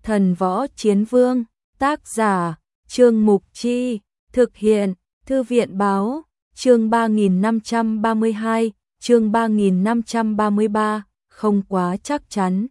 Thần Võ Chiến Vương, tác giả, Trương Mục Chi, thực hiện, Thư viện Báo, chương 3532, chương 3533, không quá chắc chắn.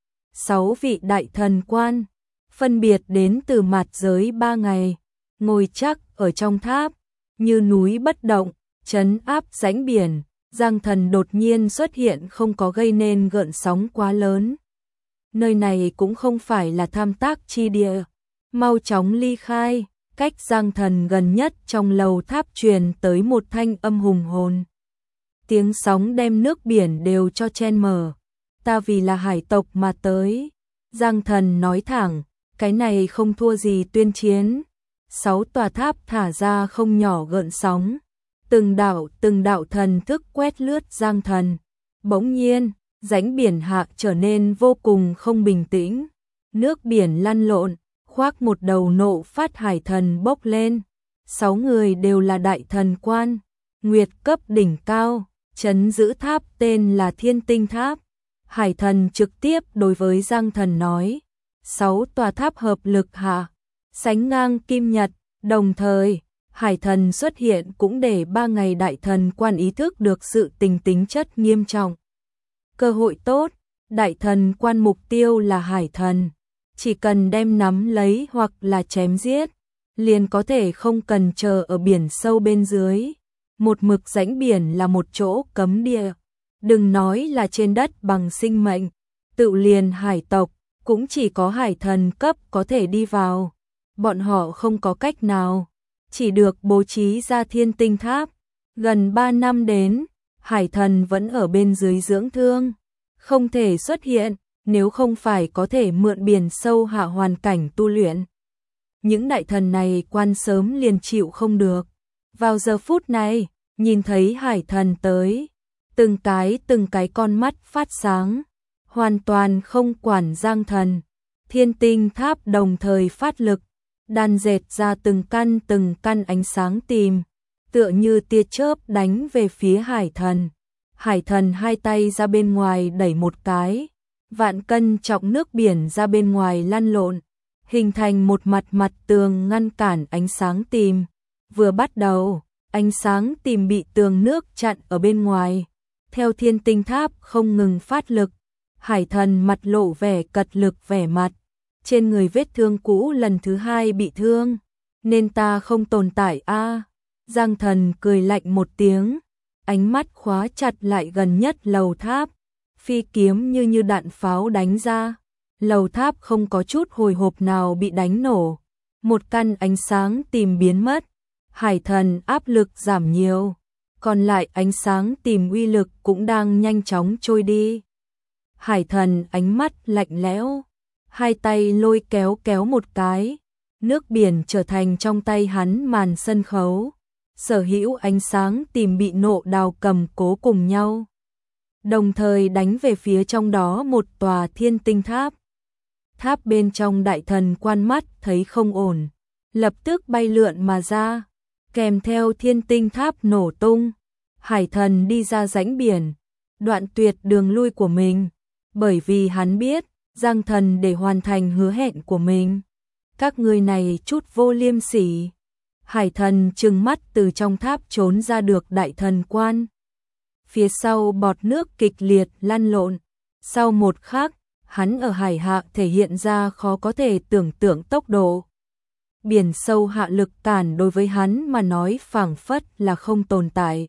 6 vị đại thần quan, phân biệt đến từ mạt giới 3 ngày, ngồi chắc ở trong tháp, như núi bất động, trấn áp rãnh biển. Giang Thần đột nhiên xuất hiện không có gây nên gợn sóng quá lớn. Nơi này cũng không phải là tham tác chi địa, mau chóng ly khai. Cách Giang Thần gần nhất trong lầu tháp truyền tới một thanh âm hùng hồn. Tiếng sóng đem nước biển đều cho chen mở. Ta vì là hải tộc mà tới. Giang Thần nói thẳng, cái này không thua gì tuyên chiến. 6 tòa tháp thả ra không nhỏ gợn sóng. Từng đạo thần thức quét lướt Giang Thần. Bỗng nhiên, rãnh biển hạ trở nên vô cùng không bình tĩnh. Nước biển lăn lộn, khoác một đầu nộ phát hải thần bốc lên. 6 người đều là đại thần quan, nguyệt cấp đỉnh cao, trấn giữ tháp tên là Thiên Tinh Tháp. Hải thần trực tiếp đối với Giang Thần nói, 6 tòa tháp hợp lực hạ, sánh ngang kim nhật, đồng thời, hải thần xuất hiện cũng để 3 ngày đại thần quan ý thức được sự tính chất nghiêm trọng. Cơ hội tốt, đại thần quan mục tiêu là hải thần. Chỉ cần đem nắm lấy hoặc là chém giết, liền có thể không cần chờ ở biển sâu bên dưới. Một mực rãnh biển là một chỗ cấm địa. Đừng nói là trên đất bằng sinh mệnh, tự liền hải tộc, cũng chỉ có hải thần cấp có thể đi vào. Bọn họ không có cách nào, chỉ được bố trí ra Thiên Tinh Tháp. Gần 3 năm đến, hải thần vẫn ở bên dưới dưỡng thương, không thể xuất hiện. Nếu không phải có thể mượn biển sâu hạ hoàn cảnh tu luyện. Những đại thần này quan sớm liền chịu không được. Vào giờ phút này, nhìn thấy hải thần tới, từng cái con mắt phát sáng, hoàn toàn không quản Giang Thần. Thiên Tinh Tháp đồng thời phát lực, đan dệt ra từng căn ánh sáng tìm, tựa như tia chớp đánh về phía hải thần. Hải thần hai tay ra bên ngoài đẩy một cái. Vạn cân trọng nước biển ra bên ngoài lăn lộn, hình thành một mặt tường ngăn cản ánh sáng tìm. Vừa bắt đầu, ánh sáng tìm bị tường nước chặn ở bên ngoài. Theo Thiên Tinh Tháp không ngừng phát lực, hải thần mặt lộ vẻ cật lực vẻ mặt. Trên người vết thương cũ lần thứ 2 bị thương, nên ta không tồn tại a. Giang Thần cười lạnh một tiếng, ánh mắt khóa chặt lại gần nhất lầu tháp. Phi kiếm như đạn pháo đánh ra, lầu tháp không có chút hồi hộp nào bị đánh nổ. Một căn ánh sáng tìm biến mất, hải thần áp lực giảm nhiều, còn lại ánh sáng tìm uy lực cũng đang nhanh chóng trôi đi. Hải thần ánh mắt lạnh lẽo, hai tay lôi kéo một cái, nước biển trở thành trong tay hắn màn sân khấu. Sở hữu ánh sáng tìm bị nộ đào cầm cố cùng nhau, đồng thời đánh về phía trong đó một tòa Thiên Tinh Tháp. Tháp bên trong đại thần quan mắt thấy không ổn, lập tức bay lượn mà ra, kèm theo Thiên Tinh Tháp nổ tung. Hải thần đi ra rãnh biển, đoạn tuyệt đường lui của mình, bởi vì hắn biết, Giang Thần để hoàn thành hứa hẹn của mình. Các ngươi này chút vô liêm sỉ. Hải thần trừng mắt từ trong tháp trốn ra được đại thần quan. Phía sau bọt nước kịch liệt lăn lộn. Sau một khắc, hắn ở hải hạ thể hiện ra khó có thể tưởng tượng tốc độ. Biển sâu hạ lực cản đối với hắn mà nói phảng phất là không tồn tại.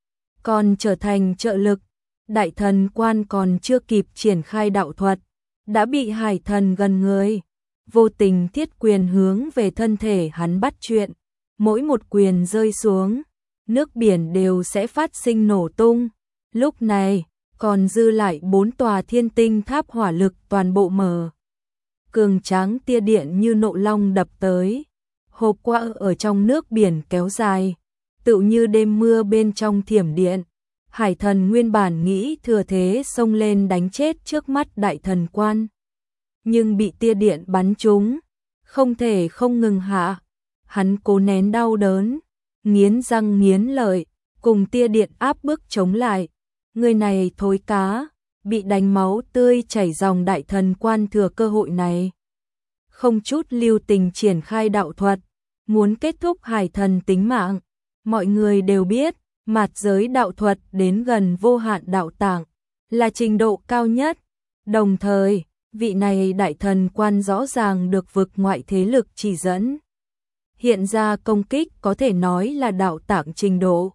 Còn trở thành trợ lực, đại thần quan còn chưa kịp triển khai đạo thuật, đã bị hải thần gần người, vô tình thiết quyền hướng về thân thể hắn bắt chuyện. Mỗi một quyền rơi xuống, nước biển đều sẽ phát sinh nổ tung. Lúc này, còn dư lại 4 tòa Thiên Tinh Tháp hỏa lực toàn bộ mở. Cường tráng tia điện như nộ long đập tới, hộp qua ở trong nước biển kéo dài, tựu như đêm mưa bên trong thiểm điện. Hải thần nguyên bản nghĩ thừa thế xông lên đánh chết trước mắt đại thần quan, nhưng bị tia điện bắn trúng, không thể không ngừng hạ. Hắn cố nén đau đớn, nghiến răng nghiến lợi, cùng tia điện áp bức chống lại. Người này thối cá, bị đánh máu tươi chảy ròng đại thần quan thừa cơ hội này. không chút lưu tình triển khai đạo thuật, muốn kết thúc hải thần tính mạng. Mọi người đều biết, mạt giới đạo thuật đến gần vô hạn đạo tạng, là trình độ cao nhất. Đồng thời, vị này đại thần quan rõ ràng được vực ngoại thế lực chỉ dẫn. Hiện ra công kích có thể nói là đạo tạng trình độ.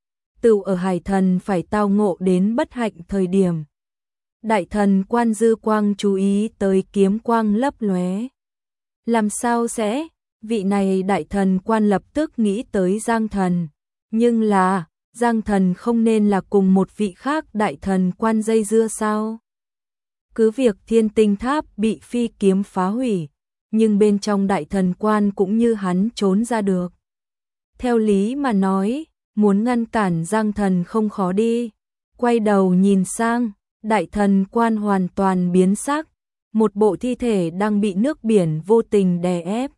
Tự ở hải thần phải tao ngộ đến bất hạnh thời điểm. Đại thần quan dư quang chú ý tới kiếm quang lấp lóe. Làm sao sẽ? Vị này đại thần quan lập tức nghĩ tới Giang Thần. Nhưng là, Giang Thần không nên là cùng một vị khác đại thần quan dây dưa sao? Cứ việc Thiên Tinh Tháp bị phi kiếm phá hủy, nhưng bên trong đại thần quan cũng như hắn trốn ra được. Theo lý mà nói, muốn ngăn cản Giang Thần không khó đi. Quay đầu nhìn sang, đại thần quan hoàn toàn biến sắc, một bộ thi thể đang bị nước biển vô tình đè ép.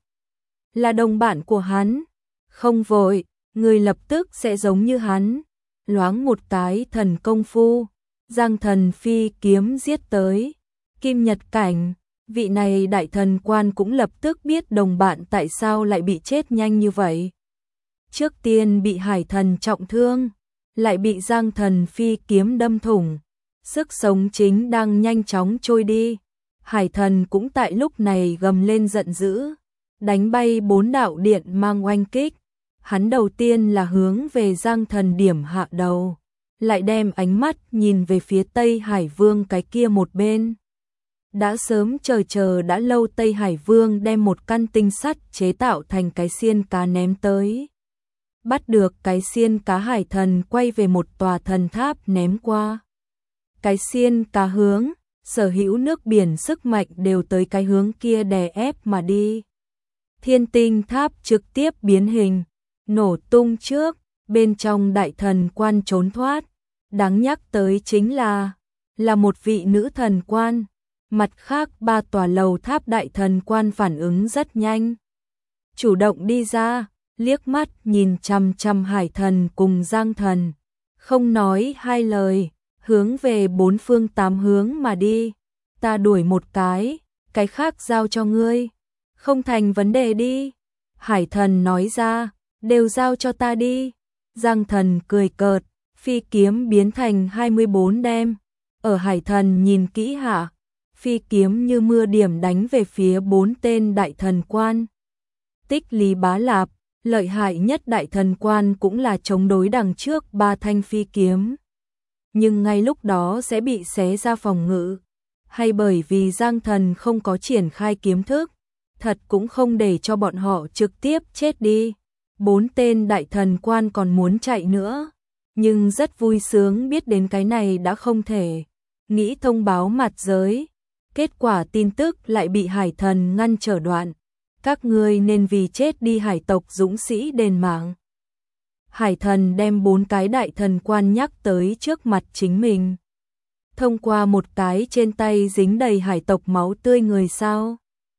Là đồng bạn của hắn, không vội, người lập tức sẽ giống như hắn. Loáng một cái thần công phu, Giang Thần phi kiếm giết tới. Kim Nhật Cảnh, vị này đại thần quan cũng lập tức biết đồng bạn tại sao lại bị chết nhanh như vậy. Trước tiên bị hải thần trọng thương, lại bị Giang Thần phi kiếm đâm thủng. Sức sống chính đang nhanh chóng trôi đi. Hải thần cũng tại lúc này gầm lên giận dữ, đánh bay 4 đạo điện mang oanh kích. Hắn đầu tiên là hướng về Giang Thần điểm hạ đầu, lại đem ánh mắt nhìn về phía Tây Hải Vương cái kia một bên. Đã sớm chờ đã lâu Tây Hải Vương đem một căn tinh sắt chế tạo thành cái xiên cá ném tới. Bắt được cái xiên cá, hải thần quay về một tòa thần tháp ném qua. Cái xiên cá hướng, sở hữu nước biển sức mạnh đều tới cái hướng kia đè ép mà đi. Thiên Tinh Tháp trực tiếp biến hình, nổ tung trước, bên trong đại thần quan trốn thoát. Đáng nhắc tới chính là một vị nữ thần quan. Mặt khác 3 tòa lầu tháp đại thần quan phản ứng rất nhanh. Chủ động đi ra, liếc mắt nhìn chằm chằm hải thần cùng Giang Thần. Không nói hai lời, hướng về 4 phương 8 hướng mà đi. Ta đuổi một cái khác giao cho ngươi. Không thành vấn đề đi. Hải thần nói ra, đều giao cho ta đi. Giang Thần cười cợt, phi kiếm biến thành 24 đem. Ở hải thần nhìn kỹ hạ, phi kiếm như mưa điểm đánh về phía 4 tên đại thần quan. Tích Lý Bá Lạp, lợi hại nhất đại thần quan cũng là chống đối đằng trước 3 thanh phi kiếm. Nhưng ngay lúc đó sẽ bị xé ra phòng ngự. Hay bởi vì Giang Thần không có triển khai kiếm thức, thật cũng không để cho bọn họ trực tiếp chết đi. 4 tên đại thần quan còn muốn chạy nữa, nhưng rất vui sướng biết đến cái này đã không thể. Nghĩ thông báo mặt giới, kết quả tin tức lại bị hải thần ngăn trở đoạn. Các ngươi nên vì chết đi hải tộc dũng sĩ đền mạng. Hải thần đem 4 cái đại thần quan nhắc tới trước mặt chính mình. Thông qua một cái trên tay dính đầy hải tộc máu tươi người sao?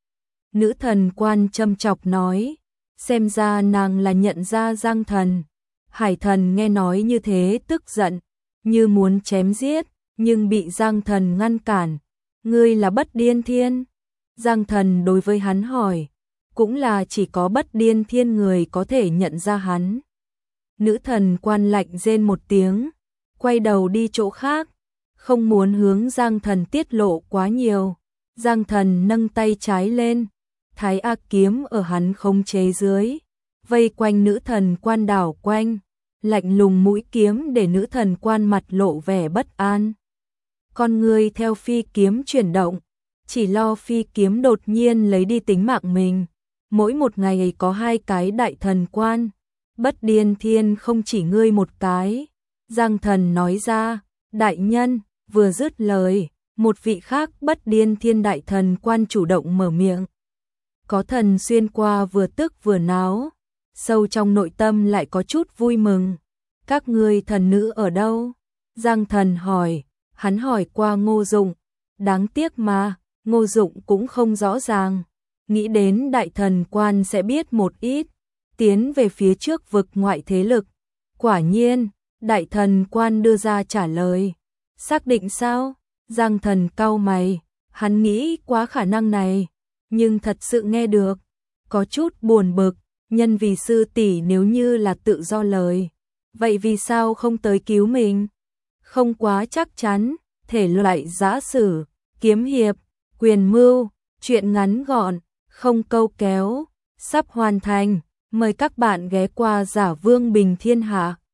Nữ thần quan châm chọc nói, xem ra nàng là nhận ra Giang Thần. Hải thần nghe nói như thế tức giận, như muốn chém giết, nhưng bị Giang Thần ngăn cản. Ngươi là Bất Điên Thiên? Giang Thần đối với hắn hỏi, cũng là chỉ có Bất Điên Thiên người có thể nhận ra hắn. Nữ thần quan lạnh rên một tiếng, quay đầu đi chỗ khác, không muốn hướng Giang Thần tiết lộ quá nhiều. Giang Thần nâng tay trái lên, Thái A kiếm ở hắn khống chế dưới, vây quanh nữ thần quan đảo quanh, lạnh lùng mũi kiếm để nữ thần quan mặt lộ vẻ bất an. Con người theo phi kiếm chuyển động, chỉ lo phi kiếm đột nhiên lấy đi tính mạng mình. Mỗi một ngày có 2 cái đại thần quan, Bất Điên Thiên không chỉ ngươi một cái. Giang Thần nói ra, đại nhân, vừa dứt lời, một vị khác Bất Điên Thiên đại thần quan chủ động mở miệng. Có thần xuyên qua vừa tức vừa náo, sâu trong nội tâm lại có chút vui mừng. Các ngươi thần nữ ở đâu? Giang Thần hỏi, hắn hỏi qua Ngô Dụng, đáng tiếc mà, Ngô Dụng cũng không rõ ràng. Nghĩ đến đại thần quan sẽ biết một ít, tiến về phía trước vực ngoại thế lực. Quả nhiên, đại thần quan đưa ra trả lời. Xác định sao? Giang Thần cau mày, hắn nghĩ quá khả năng này. nhưng thật sự nghe được, có chút buồn bực, nhân vì sư tỷ nếu như là tự do lời, vậy vì sao không tới cứu mình? Không quá chắc chắn, thể loại giã sử, kiếm hiệp, quyền mưu, truyện ngắn gọn, không câu kéo, sắp hoàn thành, mời các bạn ghé qua Giả Vương Bình Thiên Hạ.